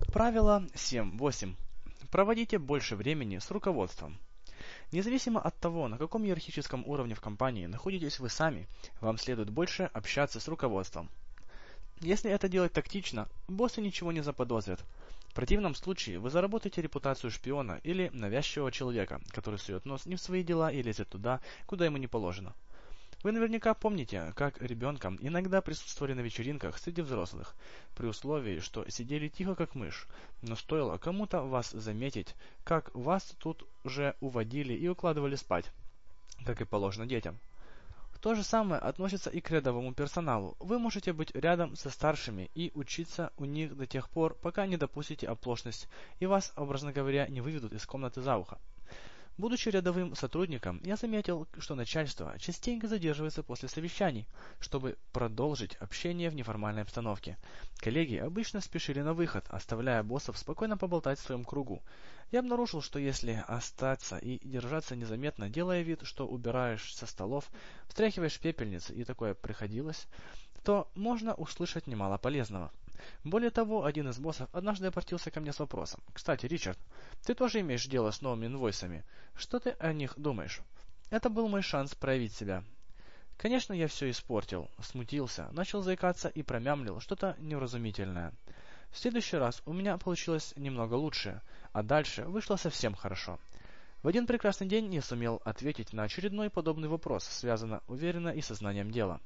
Правило 7.8. Проводите больше времени с руководством. Независимо от того, на каком иерархическом уровне в компании находитесь вы сами, вам следует больше общаться с руководством. Если это делать тактично, боссы ничего не заподозрят. В противном случае вы заработаете репутацию шпиона или навязчивого человека, который сует нос не в свои дела и лезет туда, куда ему не положено. Вы наверняка помните, как ребенком иногда присутствовали на вечеринках среди взрослых, при условии, что сидели тихо как мышь, но стоило кому-то вас заметить, как вас тут же уводили и укладывали спать, как и положено детям. То же самое относится и к рядовому персоналу. Вы можете быть рядом со старшими и учиться у них до тех пор, пока не допустите оплошность и вас, образно говоря, не выведут из комнаты за ухо. Будучи рядовым сотрудником, я заметил, что начальство частенько задерживается после совещаний, чтобы продолжить общение в неформальной обстановке. Коллеги обычно спешили на выход, оставляя боссов спокойно поболтать в своем кругу. Я обнаружил, что если остаться и держаться незаметно, делая вид, что убираешь со столов, встряхиваешь пепельницы и такое приходилось, то можно услышать немало полезного. Более того, один из боссов однажды обратился ко мне с вопросом: «Кстати, Ричард, ты тоже имеешь дело с новыми инвойсами. Что ты о них думаешь?» Это был мой шанс проявить себя. Конечно, я все испортил, смутился, начал заикаться и промямлил что-то невразумительное. В следующий раз у меня получилось немного лучше, а дальше вышло совсем хорошо. В один прекрасный день я сумел ответить на очередной подобный вопрос, связанно уверенно и сознанием дела.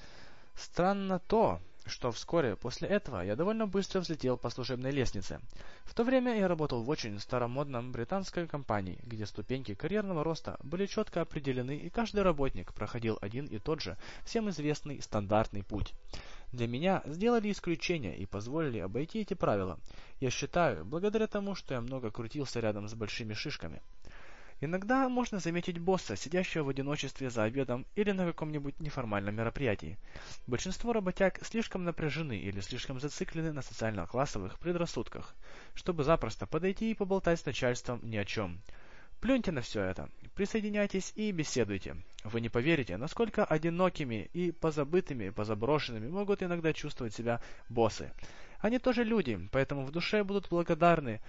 Странно то, что вскоре после этого я довольно быстро взлетел по служебной лестнице. В то время я работал в очень старомодном британской компании, где ступеньки карьерного роста были четко определены, и каждый работник проходил один и тот же, всем известный стандартный путь. Для меня сделали исключение и позволили обойти эти правила. Я считаю, благодаря тому, что я много крутился рядом с большими шишками. Иногда можно заметить босса, сидящего в одиночестве за обедом или на каком-нибудь неформальном мероприятии. Большинство работяг слишком напряжены или слишком зациклены на социально-классовых предрассудках, чтобы запросто подойти и поболтать с начальством ни о чем. Плюньте на все это, присоединяйтесь и беседуйте. Вы не поверите, насколько одинокими и позабытыми, позаброшенными могут иногда чувствовать себя боссы. Они тоже люди, поэтому в душе будут благодарны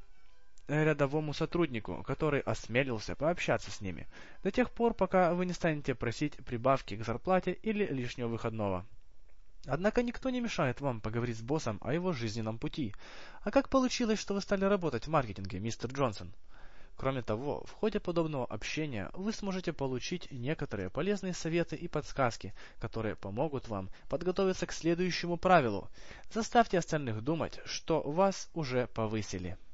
рядовому сотруднику, который осмелился пообщаться с ними, до тех пор, пока вы не станете просить прибавки к зарплате или лишнего выходного. Однако никто не мешает вам поговорить с боссом о его жизненном пути. А как получилось, что вы стали работать в маркетинге, мистер Джонсон? Кроме того, в ходе подобного общения вы сможете получить некоторые полезные советы и подсказки, которые помогут вам подготовиться к следующему правилу. Заставьте остальных думать, что вас уже повысили.